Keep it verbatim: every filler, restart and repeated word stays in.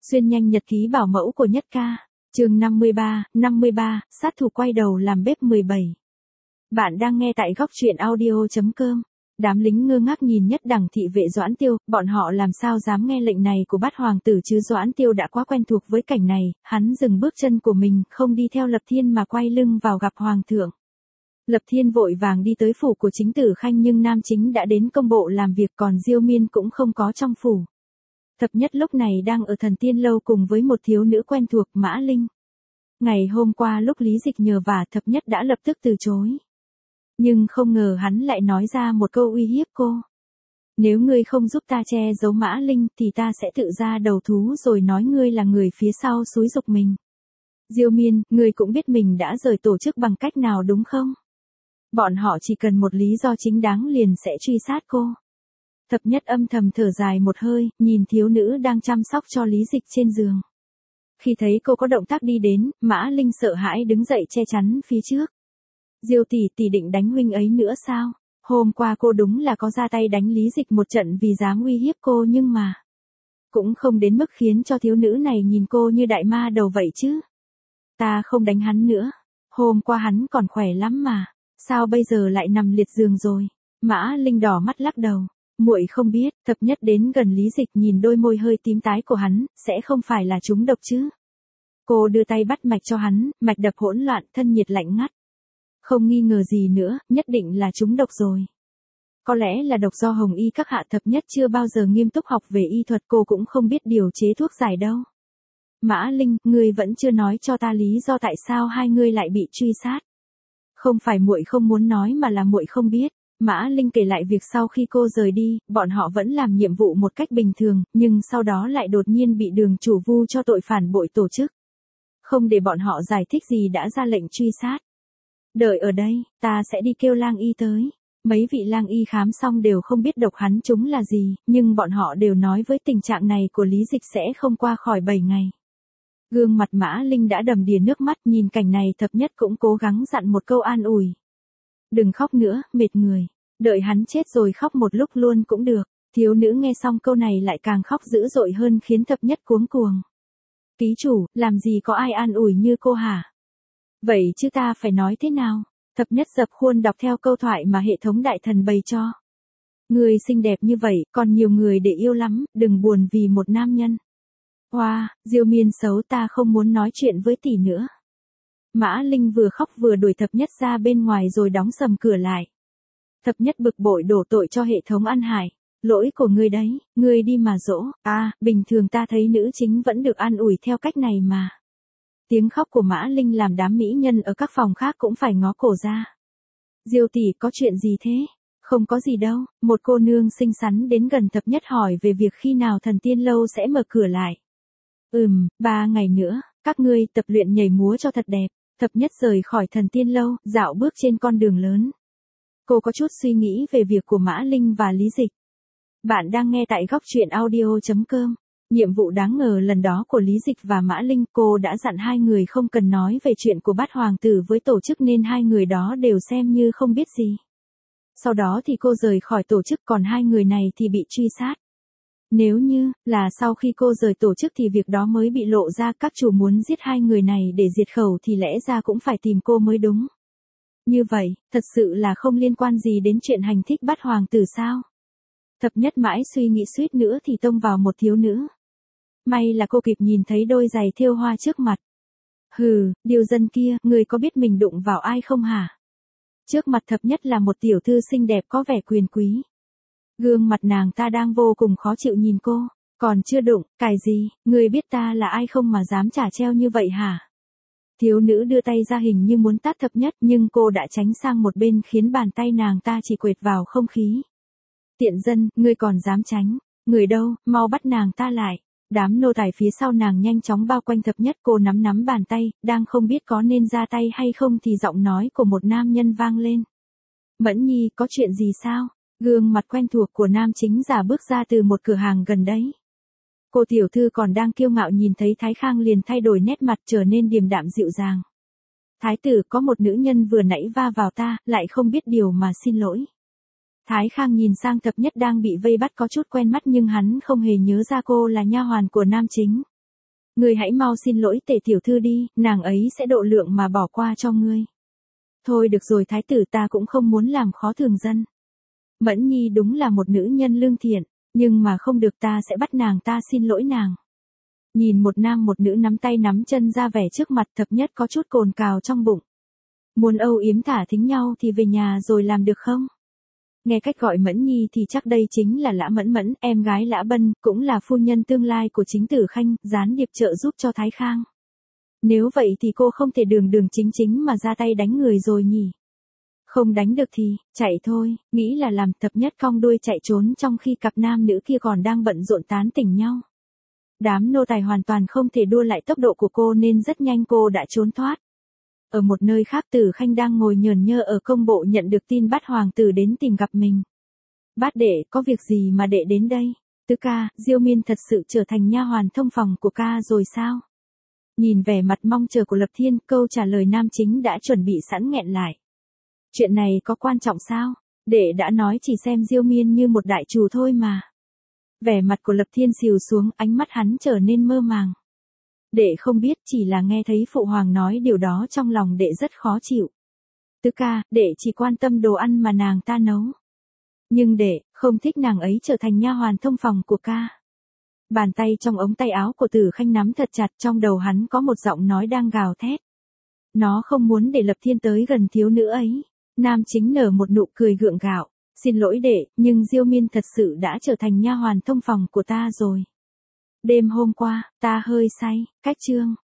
Xuyên nhanh nhật ký bảo mẫu của Nhất Ca. Chương năm mươi ba, năm mươi ba, sát thủ quay đầu làm bếp mười bảy. Bạn đang nghe tại góc truyện audio chấm com. Đám lính ngơ ngác nhìn Nhất Đẳng thị vệ Doãn Tiêu, bọn họ làm sao dám nghe lệnh này của bát hoàng tử chứ. Doãn Tiêu đã quá quen thuộc với cảnh này, hắn dừng bước chân của mình, không đi theo Lập Thiên mà quay lưng vào gặp hoàng thượng. Lập Thiên vội vàng đi tới phủ của Chính Tử Khanh nhưng Nam Chính đã đến công bộ làm việc, còn Diêu Miên cũng không có trong phủ. Thập Nhất lúc này đang ở Thần Tiên Lâu cùng với một thiếu nữ quen thuộc, Mã Linh. Ngày hôm qua lúc Lý Dịch nhờ vả, Thập Nhất đã lập tức từ chối. Nhưng không ngờ hắn lại nói ra một câu uy hiếp cô. Nếu ngươi không giúp ta che giấu Mã Linh thì ta sẽ tự ra đầu thú rồi nói ngươi là người phía sau xúi giục mình. Diêu Miên, ngươi cũng biết mình đã rời tổ chức bằng cách nào đúng không? Bọn họ chỉ cần một lý do chính đáng liền sẽ truy sát cô. Thập Nhất âm thầm thở dài một hơi, nhìn thiếu nữ đang chăm sóc cho Lý Dịch trên giường. Khi thấy cô có động tác đi đến, Mã Linh sợ hãi đứng dậy che chắn phía trước. Diêu tỷ tỷ định đánh huynh ấy nữa sao? Hôm qua cô đúng là có ra tay đánh Lý Dịch một trận vì dám uy hiếp cô nhưng mà cũng không đến mức khiến cho thiếu nữ này nhìn cô như đại ma đầu vậy chứ. Ta không đánh hắn nữa. Hôm qua hắn còn khỏe lắm mà. Sao bây giờ lại nằm liệt giường rồi? Mã Linh đỏ mắt lắc đầu. Muội không biết. Thập Nhất đến gần Lý Dịch nhìn đôi môi hơi tím tái của hắn, sẽ không phải là trúng độc chứ? Cô đưa tay bắt mạch cho hắn, mạch đập hỗn loạn, thân nhiệt lạnh ngắt. Không nghi ngờ gì nữa, nhất định là trúng độc rồi. Có lẽ là độc do Hồng Y các hạ. Thập Nhất chưa bao giờ nghiêm túc học về y thuật, cô cũng không biết điều chế thuốc giải đâu. Mã Linh, ngươi vẫn chưa nói cho ta lý do tại sao hai ngươi lại bị truy sát. Không phải muội không muốn nói mà là muội không biết. Mã Linh kể lại việc sau khi cô rời đi, bọn họ vẫn làm nhiệm vụ một cách bình thường, nhưng sau đó lại đột nhiên bị đường chủ vu cho tội phản bội tổ chức. Không để bọn họ giải thích gì đã ra lệnh truy sát. Đợi ở đây, ta sẽ đi kêu lang y tới. Mấy vị lang y khám xong đều không biết độc hắn chúng là gì, nhưng bọn họ đều nói với tình trạng này của Lý Dịch sẽ không qua khỏi bảy ngày. Gương mặt Mã Linh đã đầm đìa nước mắt, nhìn cảnh này Thập Nhất cũng cố gắng dặn một câu an ủi. Đừng khóc nữa, mệt người. Đợi hắn chết rồi khóc một lúc luôn cũng được. Thiếu nữ nghe xong câu này lại càng khóc dữ dội hơn khiến Thập Nhất cuống cuồng. Ký chủ, làm gì có ai an ủi như cô hả? Vậy chứ ta phải nói thế nào? Thập Nhất dập khuôn đọc theo câu thoại mà hệ thống đại thần bày cho. Người xinh đẹp như vậy, còn nhiều người để yêu lắm, đừng buồn vì một nam nhân. Hoa, wow, Diêu Miên xấu, ta không muốn nói chuyện với tỷ nữa. Mã Linh vừa khóc vừa đuổi Thập Nhất ra bên ngoài rồi đóng sầm cửa lại. Thập Nhất bực bội đổ tội cho hệ thống ăn hại. Lỗi của ngươi đấy, ngươi đi mà dỗ. À, bình thường ta thấy nữ chính vẫn được an ủi theo cách này mà. Tiếng khóc của Mã Linh làm đám mỹ nhân ở các phòng khác cũng phải ngó cổ ra. Diêu tỷ, có chuyện gì thế? Không có gì đâu. Một cô nương xinh xắn đến gần Thập Nhất hỏi về việc khi nào Thần Tiên Lâu sẽ mở cửa lại. Ừm, ba ngày nữa, các ngươi tập luyện nhảy múa cho thật đẹp. Thập Nhất rời khỏi Thần Tiên Lâu, dạo bước trên con đường lớn. Cô có chút suy nghĩ về việc của Mã Linh và Lý Dịch. Bạn đang nghe tại góc truyện audio chấm com. Nhiệm vụ đáng ngờ lần đó của Lý Dịch và Mã Linh, cô đã dặn hai người không cần nói về chuyện của bát hoàng tử với tổ chức nên hai người đó đều xem như không biết gì. Sau đó thì cô rời khỏi tổ chức, còn hai người này thì bị truy sát. Nếu như là sau khi cô rời tổ chức thì việc đó mới bị lộ ra, các chủ muốn giết hai người này để diệt khẩu thì lẽ ra cũng phải tìm cô mới đúng. Như vậy, thật sự là không liên quan gì đến chuyện hành thích bát hoàng tử sao? Thập Nhất mãi suy nghĩ suýt nữa thì tông vào một thiếu nữ. May là cô kịp nhìn thấy đôi giày thêu hoa trước mặt. Hừ, điều dân kia, người có biết mình đụng vào ai không hả? Trước mặt Thập Nhất là một tiểu thư xinh đẹp có vẻ quyền quý. Gương mặt nàng ta đang vô cùng khó chịu nhìn cô. Còn chưa đụng, cài gì, người biết ta là ai không mà dám trả treo như vậy hả? Thiếu nữ đưa tay ra hình như muốn tát Thập Nhất nhưng cô đã tránh sang một bên khiến bàn tay nàng ta chỉ quệt vào không khí. Tiện dân, ngươi còn dám tránh? Người đâu, mau bắt nàng ta lại. Đám nô tài phía sau nàng nhanh chóng bao quanh Thập Nhất, cô nắm nắm bàn tay, đang không biết có nên ra tay hay không thì giọng nói của một nam nhân vang lên. Mẫn Nhi, có chuyện gì sao? Gương mặt quen thuộc của nam chính giả bước ra từ một cửa hàng gần đấy. Cô tiểu thư còn đang kiêu ngạo nhìn thấy Thái Khang liền thay đổi nét mặt trở nên điềm đạm dịu dàng. Thái tử, có một nữ nhân vừa nãy va vào ta, lại không biết điều mà xin lỗi. Thái Khang nhìn sang Thập Nhất đang bị vây bắt có chút quen mắt nhưng hắn không hề nhớ ra cô là nha hoàn của nam chính. Ngươi hãy mau xin lỗi Tề tiểu thư đi, nàng ấy sẽ độ lượng mà bỏ qua cho ngươi. Thôi được rồi thái tử, ta cũng không muốn làm khó thường dân. Mẫn Nhi đúng là một nữ nhân lương thiện, nhưng mà không được, ta sẽ bắt nàng ta xin lỗi nàng. Nhìn một nam một nữ nắm tay nắm chân ra vẻ trước mặt, thập nhất có chút cồn cào trong bụng. Muốn âu yếm thả thính nhau thì về nhà rồi làm được không? Nghe cách gọi Mẫn Nhi thì chắc đây chính là Lã Mẫn Mẫn, em gái Lã Bân, cũng là phu nhân tương lai của chính Tử Khanh, gián điệp trợ giúp cho Thái Khang. Nếu vậy thì cô không thể đường đường chính chính mà ra tay đánh người rồi nhỉ? Không đánh được thì, chạy thôi, nghĩ là làm. Thập nhất cong đuôi chạy trốn trong khi cặp nam nữ kia còn đang bận rộn tán tỉnh nhau. Đám nô tài hoàn toàn không thể đua lại tốc độ của cô nên rất nhanh cô đã trốn thoát. Ở một nơi khác, Tử Khanh đang ngồi nhờn nhơ ở công bộ nhận được tin Bát hoàng tử đến tìm gặp mình. Bát đệ, có việc gì mà đệ đến đây? Tứ ca, Diêu Miên thật sự trở thành nha hoàn thông phòng của ca rồi sao? Nhìn vẻ mặt mong chờ của Lập Thiên, câu trả lời nam chính đã chuẩn bị sẵn nghẹn lại. Chuyện này có quan trọng sao? Đệ đã nói chỉ xem Diêu Miên như một đại trù thôi mà. Vẻ mặt của Lập Thiên xìu xuống, ánh mắt hắn trở nên mơ màng. Đệ không biết, chỉ là nghe thấy phụ hoàng nói điều đó trong lòng đệ rất khó chịu. Tứ ca, đệ chỉ quan tâm đồ ăn mà nàng ta nấu. Nhưng đệ không thích nàng ấy trở thành nha hoàn thông phòng của ca. Bàn tay trong ống tay áo của Tử Khanh nắm thật chặt, trong đầu hắn có một giọng nói đang gào thét. Nó không muốn để Lập Thiên tới gần thiếu nữ ấy. Nam chính nở một nụ cười gượng gạo. Xin lỗi đệ, nhưng Diêu Miên thật sự đã trở thành nha hoàn thông phòng của ta rồi. Đêm hôm qua, ta hơi say, cách chương.